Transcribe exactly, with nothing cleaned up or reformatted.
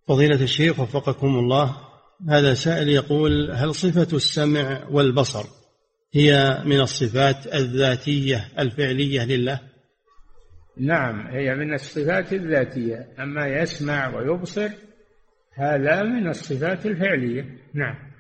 فضيلة الشيخ وفقكم الله، هذا سائل يقول: هل صفة السمع والبصر هي من الصفات الذاتية الفعلية لله؟ نعم، هي من الصفات الذاتية، أما يسمع ويبصر هذا من الصفات الفعلية. نعم.